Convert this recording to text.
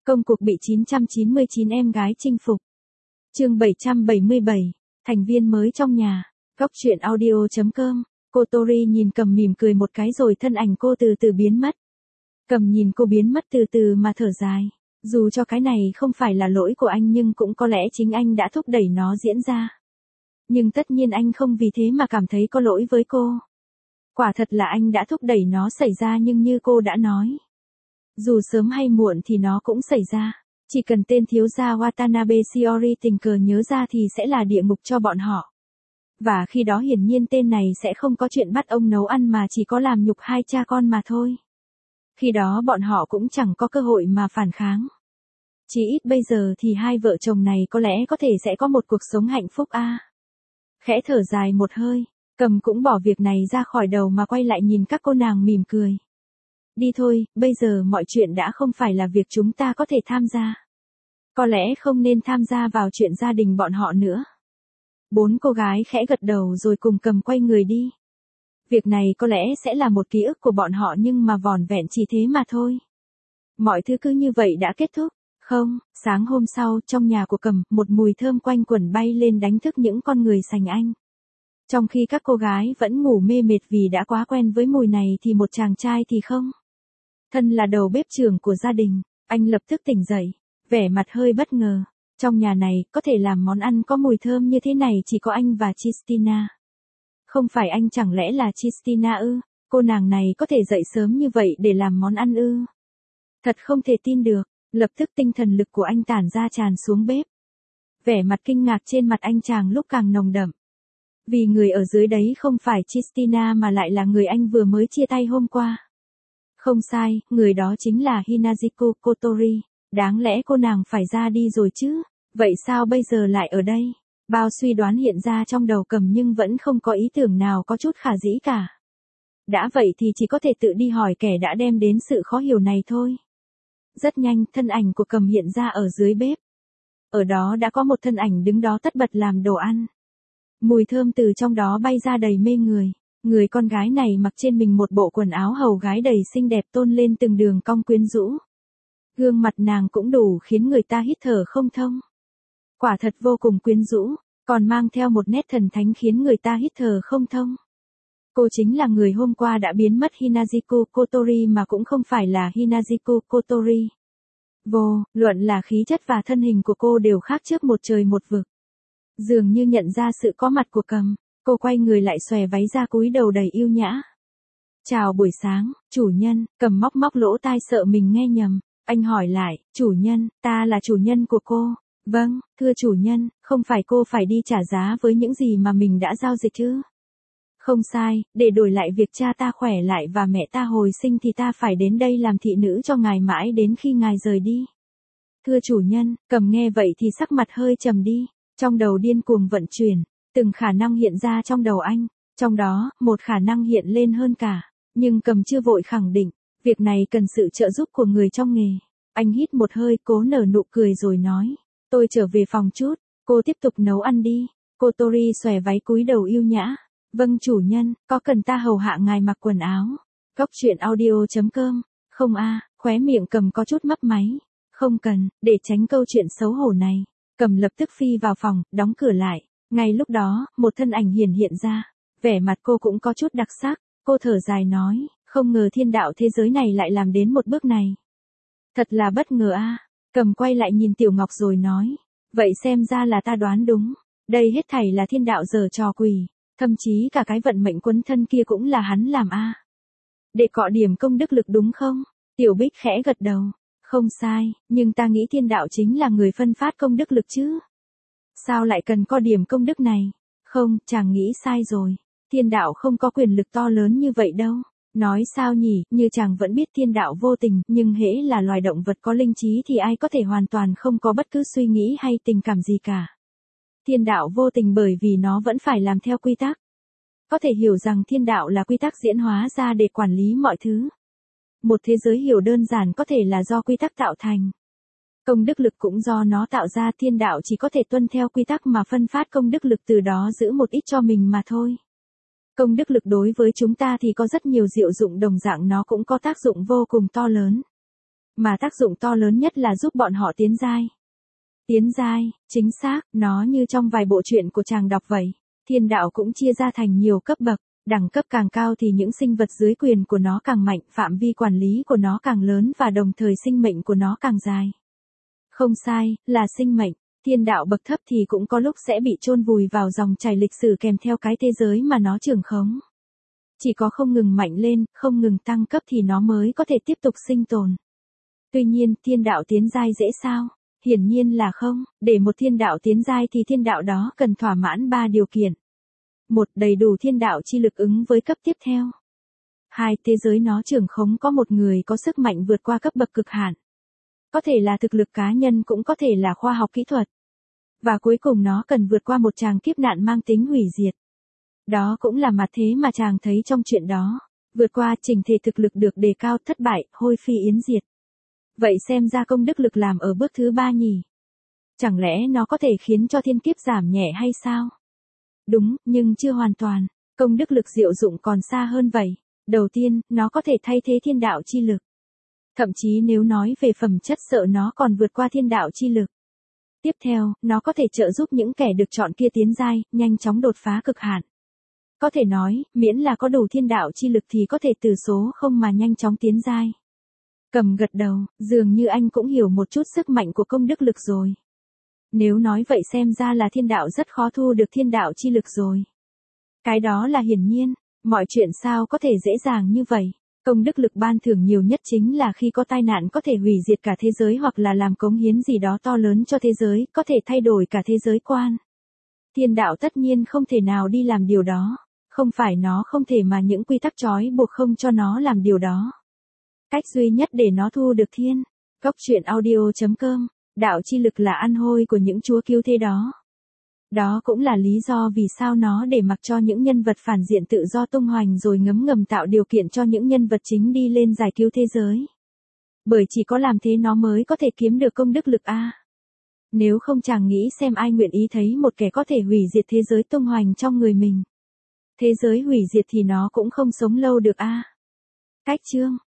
Công cuộc bị 999 em gái chinh phục. Chương 777, thành viên mới trong nhà. Góc truyện audio.com. Cô Tori nhìn Cầm mỉm cười một cái rồi thân ảnh cô từ từ biến mất. Cầm nhìn cô biến mất từ từ mà thở dài. Dù cho cái này không phải là lỗi của anh nhưng cũng có lẽ chính anh đã thúc đẩy nó diễn ra. Nhưng tất nhiên anh không vì thế mà cảm thấy có lỗi với cô. Quả thật là anh đã thúc đẩy nó xảy ra, nhưng như cô đã nói, dù sớm hay muộn thì nó cũng xảy ra. Chỉ cần tên thiếu gia Watanabe Shiori tình cờ nhớ ra thì sẽ là địa ngục cho bọn họ. Và khi đó hiển nhiên tên này sẽ không có chuyện bắt ông nấu ăn mà chỉ có làm nhục hai cha con mà thôi. Khi đó bọn họ cũng chẳng có cơ hội mà phản kháng. Chỉ ít bây giờ thì hai vợ chồng này có lẽ có thể sẽ có một cuộc sống hạnh phúc a. Khẽ thở dài một hơi, Cầm cũng bỏ việc này ra khỏi đầu mà quay lại nhìn các cô nàng mỉm cười. Đi thôi, bây giờ mọi chuyện đã không phải là việc chúng ta có thể tham gia. Có lẽ không nên tham gia vào chuyện gia đình bọn họ nữa. Bốn cô gái khẽ gật đầu rồi cùng Cầm quay người đi. Việc này có lẽ sẽ là một ký ức của bọn họ nhưng mà vỏn vẹn chỉ thế mà thôi. Mọi thứ cứ như vậy đã kết thúc. Không, sáng hôm sau trong nhà của Cầm, một mùi thơm quanh quẩn bay lên đánh thức những con người sành anh. Trong khi các cô gái vẫn ngủ mê mệt vì đã quá quen với mùi này thì một chàng trai thì không. Thân là đầu bếp trưởng của gia đình, anh lập tức tỉnh dậy, vẻ mặt hơi bất ngờ. Trong nhà này, có thể làm món ăn có mùi thơm như thế này chỉ có anh và Christina. Không phải anh chẳng lẽ là Christina ư? Cô nàng này có thể dậy sớm như vậy để làm món ăn ư? Thật không thể tin được, lập tức tinh thần lực của anh tản ra tràn xuống bếp. Vẻ mặt kinh ngạc trên mặt anh chàng lúc càng nồng đậm. Vì người ở dưới đấy không phải Christina mà lại là người anh vừa mới chia tay hôm qua. Không sai, người đó chính là Hinajiko Kotori. Đáng lẽ cô nàng phải ra đi rồi chứ, vậy sao bây giờ lại ở đây? Bao suy đoán hiện ra trong đầu Cầm nhưng vẫn không có ý tưởng nào có chút khả dĩ cả. Đã vậy thì chỉ có thể tự đi hỏi kẻ đã đem đến sự khó hiểu này thôi. Rất nhanh, thân ảnh của Cầm hiện ra ở dưới bếp. Ở đó đã có một thân ảnh đứng đó tất bật làm đồ ăn. Mùi thơm từ trong đó bay ra đầy mê người. Người con gái này mặc trên mình một bộ quần áo hầu gái đầy xinh đẹp tôn lên từng đường cong quyến rũ. Gương mặt nàng cũng đủ khiến người ta hít thở không thông. Quả thật vô cùng quyến rũ, còn mang theo một nét thần thánh khiến người ta hít thở không thông. Cô chính là người hôm qua đã biến mất Hinajiko Kotori mà cũng không phải là Hinajiko Kotori. Vô luận là khí chất và thân hình của cô đều khác trước một trời một vực. Dường như nhận ra sự có mặt của Cầm, cô quay người lại xòe váy ra cúi đầu đầy yêu nhã. Chào buổi sáng, chủ nhân. Cầm móc lỗ tai sợ mình nghe nhầm. Anh hỏi lại, chủ nhân, ta là chủ nhân của cô. Vâng, thưa chủ nhân, không phải cô phải đi trả giá với những gì mà mình đã giao dịch chứ? Không sai, để đổi lại việc cha ta khỏe lại và mẹ ta hồi sinh thì ta phải đến đây làm thị nữ cho ngài mãi đến khi ngài rời đi. Thưa chủ nhân. Cầm nghe vậy thì sắc mặt hơi trầm đi. Trong đầu điên cuồng vận chuyển, từng khả năng hiện ra trong đầu anh. Trong đó, một khả năng hiện lên hơn cả. Nhưng Cầm chưa vội khẳng định, việc này cần sự trợ giúp của người trong nghề. Anh hít một hơi cố nở nụ cười rồi nói, tôi trở về phòng chút, cô tiếp tục nấu ăn đi. Cô Tori xòe váy cúi đầu yêu nhã. Vâng chủ nhân, có cần ta hầu hạ ngài mặc quần áo? Góc truyện audio.com. Không a. Khóe miệng Cầm có chút mấp máy. Không cần, để tránh câu chuyện xấu hổ này. Cầm lập tức phi vào phòng, đóng cửa lại. Ngay lúc đó, một thân ảnh hiện ra. Vẻ mặt cô cũng có chút đặc sắc. Cô thở dài nói, không ngờ thiên đạo thế giới này lại làm đến một bước này. Thật là bất ngờ a. Cầm quay lại nhìn Tiểu Ngọc rồi nói, vậy xem ra là ta đoán đúng. Đây hết thảy là thiên đạo giở trò quỷ. Thậm chí cả cái vận mệnh quấn thân kia cũng là hắn làm a. Để cọ điểm công đức lực đúng không? Tiểu Bích khẽ gật đầu. Không sai, nhưng ta nghĩ thiên đạo chính là người phân phát công đức lực chứ. Sao lại cần có điểm công đức này? Không, chàng nghĩ sai rồi. Thiên đạo không có quyền lực to lớn như vậy đâu. Nói sao nhỉ, như chàng vẫn biết thiên đạo vô tình, nhưng hễ là loài động vật có linh trí thì ai có thể hoàn toàn không có bất cứ suy nghĩ hay tình cảm gì cả. Thiên đạo vô tình bởi vì nó vẫn phải làm theo quy tắc. Có thể hiểu rằng thiên đạo là quy tắc diễn hóa ra để quản lý mọi thứ. Một thế giới hiểu đơn giản có thể là do quy tắc tạo thành. Công đức lực cũng do nó tạo ra, thiên đạo chỉ có thể tuân theo quy tắc mà phân phát công đức lực, từ đó giữ một ít cho mình mà thôi. Công đức lực đối với chúng ta thì có rất nhiều diệu dụng, đồng dạng nó cũng có tác dụng vô cùng to lớn. Mà tác dụng to lớn nhất là giúp bọn họ tiến giai. Tiến giai, chính xác, nó như trong vài bộ truyện của chàng đọc vậy. Thiên đạo cũng chia ra thành nhiều cấp bậc, đẳng cấp càng cao thì những sinh vật dưới quyền của nó càng mạnh, phạm vi quản lý của nó càng lớn và đồng thời sinh mệnh của nó càng dài. Không sai, là sinh mệnh. Thiên đạo bậc thấp thì cũng có lúc sẽ bị chôn vùi vào dòng chảy lịch sử kèm theo cái thế giới mà nó trưởng khống. Chỉ có không ngừng mạnh lên, không ngừng tăng cấp thì nó mới có thể tiếp tục sinh tồn. Tuy nhiên, thiên đạo tiến giai dễ sao? Hiển nhiên là không, để một thiên đạo tiến giai thì thiên đạo đó cần thỏa mãn 3 điều kiện. 1. Đầy đủ thiên đạo chi lực ứng với cấp tiếp theo. 2. Thế giới nó trưởng khống có một người có sức mạnh vượt qua cấp bậc cực hạn. Có thể là thực lực cá nhân cũng có thể là khoa học kỹ thuật. Và cuối cùng nó cần vượt qua một tràng kiếp nạn mang tính hủy diệt. Đó cũng là mặt thế mà chàng thấy trong chuyện đó. Vượt qua trình thể thực lực được đề cao thất bại, hôi phi yến diệt. Vậy xem ra công đức lực làm ở bước thứ 3 nhỉ? Chẳng lẽ nó có thể khiến cho thiên kiếp giảm nhẹ hay sao? Đúng, nhưng chưa hoàn toàn. Công đức lực diệu dụng còn xa hơn vậy. Đầu tiên, nó có thể thay thế thiên đạo chi lực. Thậm chí nếu nói về phẩm chất sợ nó còn vượt qua thiên đạo chi lực. Tiếp theo, nó có thể trợ giúp những kẻ được chọn kia tiến giai, nhanh chóng đột phá cực hạn. Có thể nói, miễn là có đủ thiên đạo chi lực thì có thể từ số không mà nhanh chóng tiến giai. Cầm gật đầu, dường như anh cũng hiểu một chút sức mạnh của công đức lực rồi. Nếu nói vậy xem ra là thiên đạo rất khó thu được thiên đạo chi lực rồi. Cái đó là hiển nhiên, mọi chuyện sao có thể dễ dàng như vậy. Công đức lực ban thưởng nhiều nhất chính là khi có tai nạn có thể hủy diệt cả thế giới hoặc là làm cống hiến gì đó to lớn cho thế giới, có thể thay đổi cả thế giới quan. Thiên đạo tất nhiên không thể nào đi làm điều đó. Không phải nó không thể mà những quy tắc trói buộc không cho nó làm điều đó. Cách duy nhất để nó thu được thiên. Góc truyện audio.com. Đạo chi lực là ăn hôi của những chúa cứu thế đó. Đó cũng là lý do vì sao nó để mặc cho những nhân vật phản diện tự do tung hoành rồi ngấm ngầm tạo điều kiện cho những nhân vật chính đi lên giải cứu thế giới. Bởi chỉ có làm thế nó mới có thể kiếm được công đức lực a. Nếu không chàng nghĩ xem ai nguyện ý thấy một kẻ có thể hủy diệt thế giới tung hoành trong người mình. Thế giới hủy diệt thì nó cũng không sống lâu được a. Cách chương